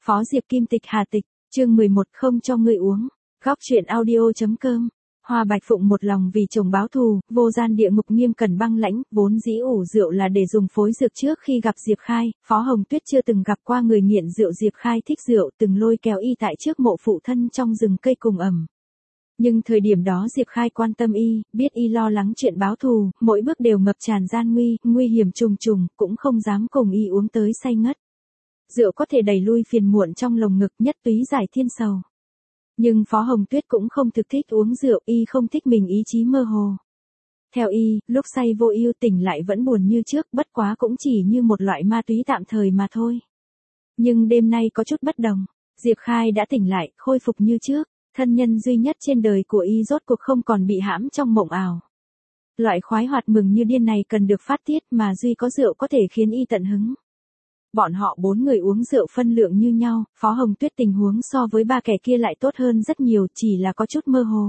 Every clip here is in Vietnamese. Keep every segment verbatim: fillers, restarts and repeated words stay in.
Phó Diệp Kim Tịch Hà Tịch, chương mười một không cho ngươi uống. Góc truyện audio.com. Hoa Bạch Phụng một lòng vì chồng báo thù, vô gian địa ngục nghiêm cẩn băng lãnh, vốn dĩ ủ rượu là để dùng phối dược trước khi gặp Diệp Khai, Phó Hồng Tuyết chưa từng gặp qua người nghiện rượu. Diệp Khai thích rượu, từng lôi kéo y tại trước mộ phụ thân trong rừng cây cùng ẩm. Nhưng thời điểm đó Diệp Khai quan tâm y, biết y lo lắng chuyện báo thù, mỗi bước đều ngập tràn gian nguy, nguy hiểm trùng trùng, cũng không dám cùng y uống tới say ngất. Rượu có thể đẩy lui phiền muộn trong lồng ngực, nhất túy giải thiên sầu. Nhưng Phó Hồng Tuyết cũng không thực thích uống rượu, y không thích mình ý chí mơ hồ. Theo y, lúc say vô ưu tỉnh lại vẫn buồn như trước, bất quá cũng chỉ như một loại ma túy tạm thời mà thôi. Nhưng đêm nay có chút bất đồng, Diệp Khai đã tỉnh lại, khôi phục như trước, thân nhân duy nhất trên đời của y rốt cuộc không còn bị hãm trong mộng ảo. Loại khoái hoạt mừng như điên này cần được phát tiết mà duy có rượu có thể khiến y tận hứng. Bọn họ bốn người uống rượu phân lượng như nhau, Phó Hồng Tuyết tình huống so với ba kẻ kia lại tốt hơn rất nhiều, chỉ là có chút mơ hồ.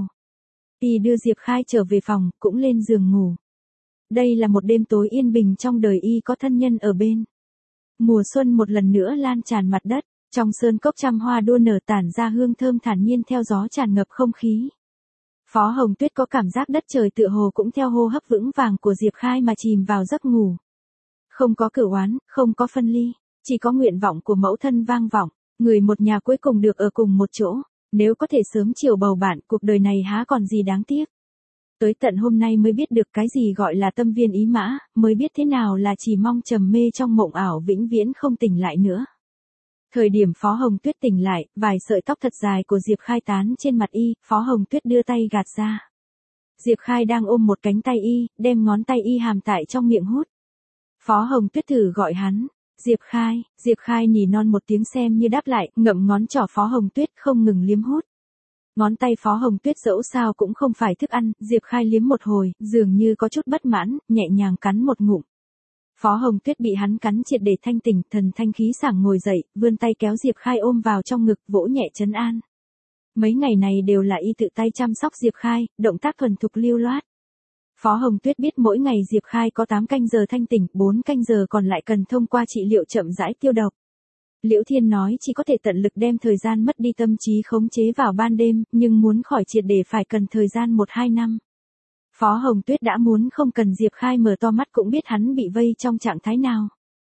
Y đưa Diệp Khai trở về phòng, cũng lên giường ngủ. Đây là một đêm tối yên bình trong đời y có thân nhân ở bên. Mùa xuân một lần nữa lan tràn mặt đất, trong sơn cốc trăm hoa đua nở tản ra hương thơm thản nhiên theo gió tràn ngập không khí. Phó Hồng Tuyết có cảm giác đất trời tựa hồ cũng theo hô hấp vững vàng của Diệp Khai mà chìm vào giấc ngủ. Không có cửu oán, không có phân ly, chỉ có nguyện vọng của mẫu thân vang vọng, người một nhà cuối cùng được ở cùng một chỗ, nếu có thể sớm chiều bầu bạn, cuộc đời này há còn gì đáng tiếc. Tới tận hôm nay mới biết được cái gì gọi là tâm viên ý mã, mới biết thế nào là chỉ mong trầm mê trong mộng ảo vĩnh viễn không tỉnh lại nữa. Thời điểm Phó Hồng Tuyết tỉnh lại, vài sợi tóc thật dài của Diệp Khai tán trên mặt y, Phó Hồng Tuyết đưa tay gạt ra. Diệp Khai đang ôm một cánh tay y, đem ngón tay y hàm tại trong miệng hút. Phó Hồng Tuyết thử gọi hắn, Diệp Khai, Diệp Khai nỉ non một tiếng xem như đáp lại, ngậm ngón trỏ Phó Hồng Tuyết không ngừng liếm hút. Ngón tay Phó Hồng Tuyết dẫu sao cũng không phải thức ăn, Diệp Khai liếm một hồi, dường như có chút bất mãn, nhẹ nhàng cắn một ngụm. Phó Hồng Tuyết bị hắn cắn triệt để thanh tỉnh, thần thanh khí sảng ngồi dậy, vươn tay kéo Diệp Khai ôm vào trong ngực, vỗ nhẹ trấn an. Mấy ngày này đều là y tự tay chăm sóc Diệp Khai, động tác thuần thục lưu loát. Phó Hồng Tuyết biết mỗi ngày Diệp Khai có tám canh giờ thanh tỉnh, bốn canh giờ còn lại cần thông qua trị liệu chậm rãi tiêu độc. Liễu Thiên nói chỉ có thể tận lực đem thời gian mất đi tâm trí khống chế vào ban đêm, nhưng muốn khỏi triệt để phải cần thời gian một hai năm. Phó Hồng Tuyết đã muốn không cần Diệp Khai mở to mắt cũng biết hắn bị vây trong trạng thái nào.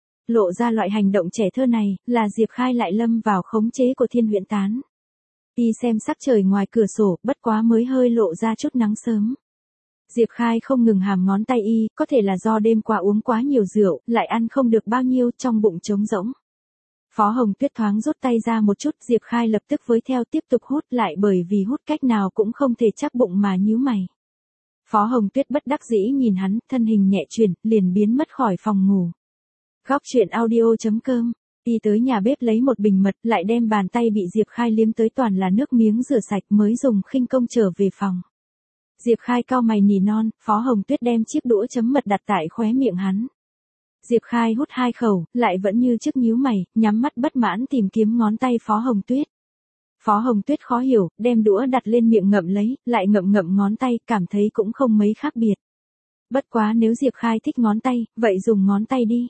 Lộ ra loại hành động trẻ thơ này, là Diệp Khai lại lâm vào khống chế của Thiên Huyễn Tán. Y xem sắc trời ngoài cửa sổ, bất quá mới hơi lộ ra chút nắng sớm. Diệp Khai không ngừng hàm ngón tay y, có thể là do đêm qua uống quá nhiều rượu, lại ăn không được bao nhiêu, trong bụng trống rỗng. Phó Hồng Tuyết thoáng rút tay ra một chút, Diệp Khai lập tức với theo tiếp tục hút lại bởi vì hút cách nào cũng không thể chắc bụng mà nhíu mày. Phó Hồng Tuyết bất đắc dĩ nhìn hắn, thân hình nhẹ chuyển, liền biến mất khỏi phòng ngủ. Góc truyện audio.com. Y tới nhà bếp lấy một bình mật, lại đem bàn tay bị Diệp Khai liếm tới toàn là nước miếng rửa sạch mới dùng khinh công trở về phòng. Diệp Khai cau mày nỉ non, Phó Hồng Tuyết đem chiếc đũa chấm mật đặt tại khóe miệng hắn. Diệp Khai hút hai khẩu, lại vẫn như trước nhíu mày, nhắm mắt bất mãn tìm kiếm ngón tay Phó Hồng Tuyết. Phó Hồng Tuyết khó hiểu, đem đũa đặt lên miệng ngậm lấy, lại ngậm ngậm ngón tay, cảm thấy cũng không mấy khác biệt. Bất quá nếu Diệp Khai thích ngón tay, vậy dùng ngón tay đi.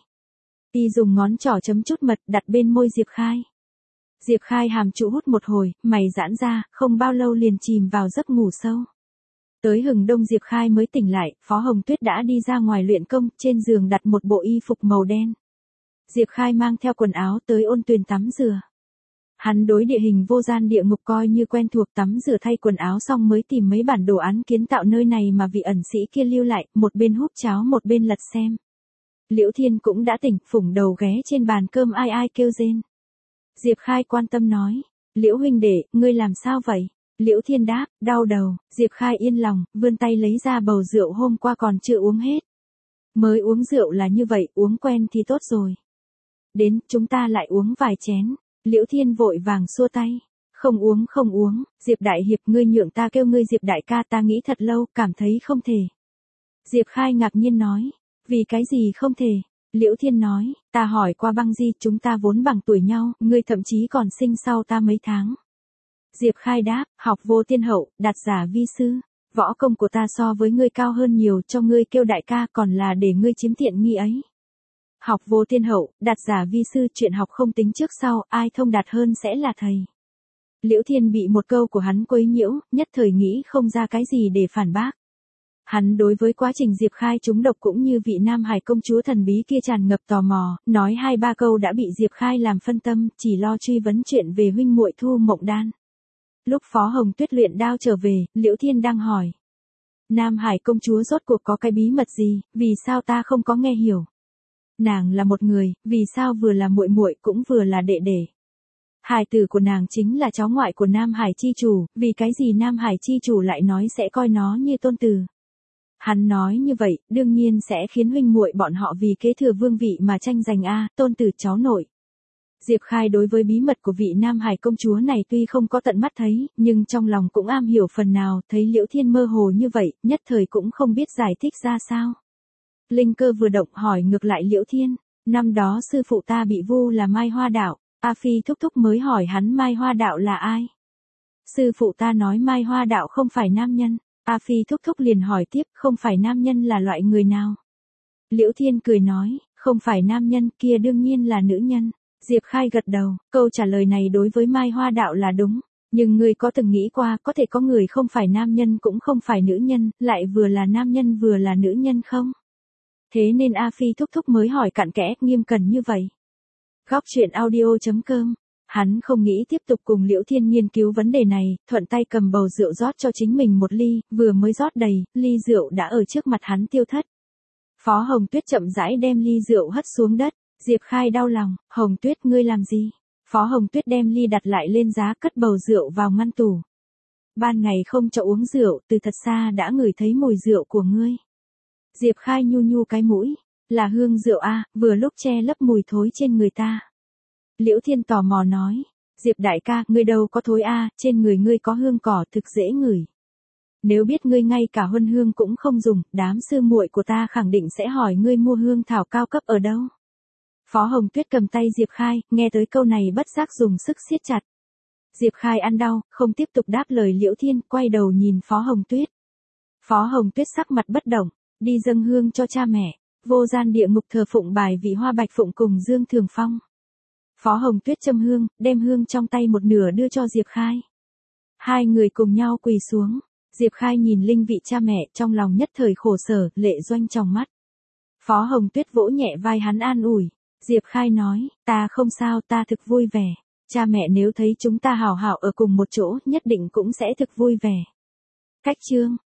Y dùng ngón trỏ chấm chút mật đặt bên môi Diệp Khai. Diệp Khai hàm trụ hút một hồi, mày giãn ra, không bao lâu liền chìm vào giấc ngủ sâu. Tới hừng đông Diệp Khai mới tỉnh lại, Phó Hồng Tuyết đã đi ra ngoài luyện công, trên giường đặt một bộ y phục màu đen. Diệp Khai mang theo quần áo tới ôn tuyền tắm rửa. Hắn đối địa hình vô gian địa ngục coi như quen thuộc, tắm rửa thay quần áo xong mới tìm mấy bản đồ án kiến tạo nơi này mà vị ẩn sĩ kia lưu lại, một bên húp cháo một bên lật xem. Liễu Thiên cũng đã tỉnh, phủng đầu ghé trên bàn cơm ai ai kêu rên. Diệp Khai quan tâm nói, Liễu huynh đệ, ngươi làm sao vậy? Liễu Thiên đáp, đau đầu. Diệp Khai yên lòng, vươn tay lấy ra bầu rượu hôm qua còn chưa uống hết. Mới uống rượu là như vậy, uống quen thì tốt rồi. Đến, chúng ta lại uống vài chén. Liễu Thiên vội vàng xua tay. Không uống không uống, Diệp Đại Hiệp ngươi nhượng ta kêu ngươi Diệp Đại ca, ta nghĩ thật lâu, cảm thấy không thể. Diệp Khai ngạc nhiên nói, vì cái gì không thể? Liễu Thiên nói, ta hỏi qua Băng Di, chúng ta vốn bằng tuổi nhau, ngươi thậm chí còn sinh sau ta mấy tháng. Diệp Khai đáp, học vô tiên hậu, đạt giả vi sư, võ công của ta so với ngươi cao hơn nhiều, cho ngươi kêu đại ca còn là để ngươi chiếm tiện nghi ấy. Học vô thiên hậu, đạt giả vi sư, chuyện học không tính trước sau, ai thông đạt hơn sẽ là thầy. Liễu Thiên bị một câu của hắn quấy nhiễu, nhất thời nghĩ không ra cái gì để phản bác. Hắn đối với quá trình Diệp Khai trúng độc cũng như vị Nam Hải công chúa thần bí kia tràn ngập tò mò, nói hai ba câu đã bị Diệp Khai làm phân tâm, chỉ lo truy vấn chuyện về huynh muội Thu Mộng Đan. Lúc Phó Hồng Tuyết luyện đao trở về, Liễu Thiên đang hỏi. Nam Hải công chúa rốt cuộc có cái bí mật gì, vì sao ta không có nghe hiểu? Nàng là một người, vì sao vừa là muội muội cũng vừa là đệ đệ? Hài tử của nàng chính là cháu ngoại của Nam Hải chi chủ, vì cái gì Nam Hải chi chủ lại nói sẽ coi nó như tôn tử? Hắn nói như vậy, đương nhiên sẽ khiến huynh muội bọn họ vì kế thừa vương vị mà tranh giành a, tôn tử cháu nội. Diệp Khai đối với bí mật của vị Nam Hải công chúa này tuy không có tận mắt thấy, nhưng trong lòng cũng am hiểu phần nào, thấy Liễu Thiên mơ hồ như vậy, nhất thời cũng không biết giải thích ra sao. Linh cơ vừa động hỏi ngược lại Liễu Thiên, năm đó sư phụ ta bị vu là Mai Hoa Đạo, A Phi thúc thúc mới hỏi hắn Mai Hoa Đạo là ai. Sư phụ ta nói Mai Hoa Đạo không phải nam nhân, A Phi thúc thúc liền hỏi tiếp không phải nam nhân là loại người nào. Liễu Thiên cười nói, không phải nam nhân kia đương nhiên là nữ nhân. Diệp Khai gật đầu, câu trả lời này đối với Mai Hoa Đạo là đúng, nhưng ngươi có từng nghĩ qua có thể có người không phải nam nhân cũng không phải nữ nhân, lại vừa là nam nhân vừa là nữ nhân không? Thế nên A Phi thúc thúc mới hỏi cặn kẽ, nghiêm cẩn như vậy. Góc truyện audio chấm com. Hắn không nghĩ tiếp tục cùng Liễu Thiên nghiên cứu vấn đề này, thuận tay cầm bầu rượu rót cho chính mình một ly, vừa mới rót đầy, ly rượu đã ở trước mặt hắn tiêu thất. Phó Hồng Tuyết chậm rãi đem ly rượu hất xuống đất, Diệp Khai đau lòng, Hồng Tuyết ngươi làm gì? Phó Hồng Tuyết đem ly đặt lại lên giá, cất bầu rượu vào ngăn tủ. Ban ngày không cho uống rượu, từ thật xa đã ngửi thấy mùi rượu của ngươi. Diệp Khai nhu nhu cái mũi, là hương rượu a, vừa lúc che lấp mùi thối trên người ta. Liễu Thiên tò mò nói, Diệp đại ca, ngươi đâu có thối a, trên người ngươi có hương cỏ thực dễ ngửi. Nếu biết ngươi ngay cả huân hương cũng không dùng, đám sư muội của ta khẳng định sẽ hỏi ngươi mua hương thảo cao cấp ở đâu. Phó Hồng Tuyết cầm tay Diệp Khai, nghe tới câu này bất giác dùng sức siết chặt. Diệp Khai ăn đau, không tiếp tục đáp lời Liễu Thiên, quay đầu nhìn Phó Hồng Tuyết. Phó Hồng Tuyết sắc mặt bất động, đi dâng hương cho cha mẹ, vô gian địa ngục thờ phụng bài vị Hoa Bạch Phụng cùng Dương Thường Phong. Phó Hồng Tuyết châm hương, đem hương trong tay một nửa đưa cho Diệp Khai. Hai người cùng nhau quỳ xuống, Diệp Khai nhìn linh vị cha mẹ trong lòng nhất thời khổ sở, lệ doanh trong mắt. Phó Hồng Tuyết vỗ nhẹ vai hắn an ủi. Diệp Khai nói, ta không sao, ta thực vui vẻ. Cha mẹ nếu thấy chúng ta hảo hảo ở cùng một chỗ, nhất định cũng sẽ thực vui vẻ. Cách chương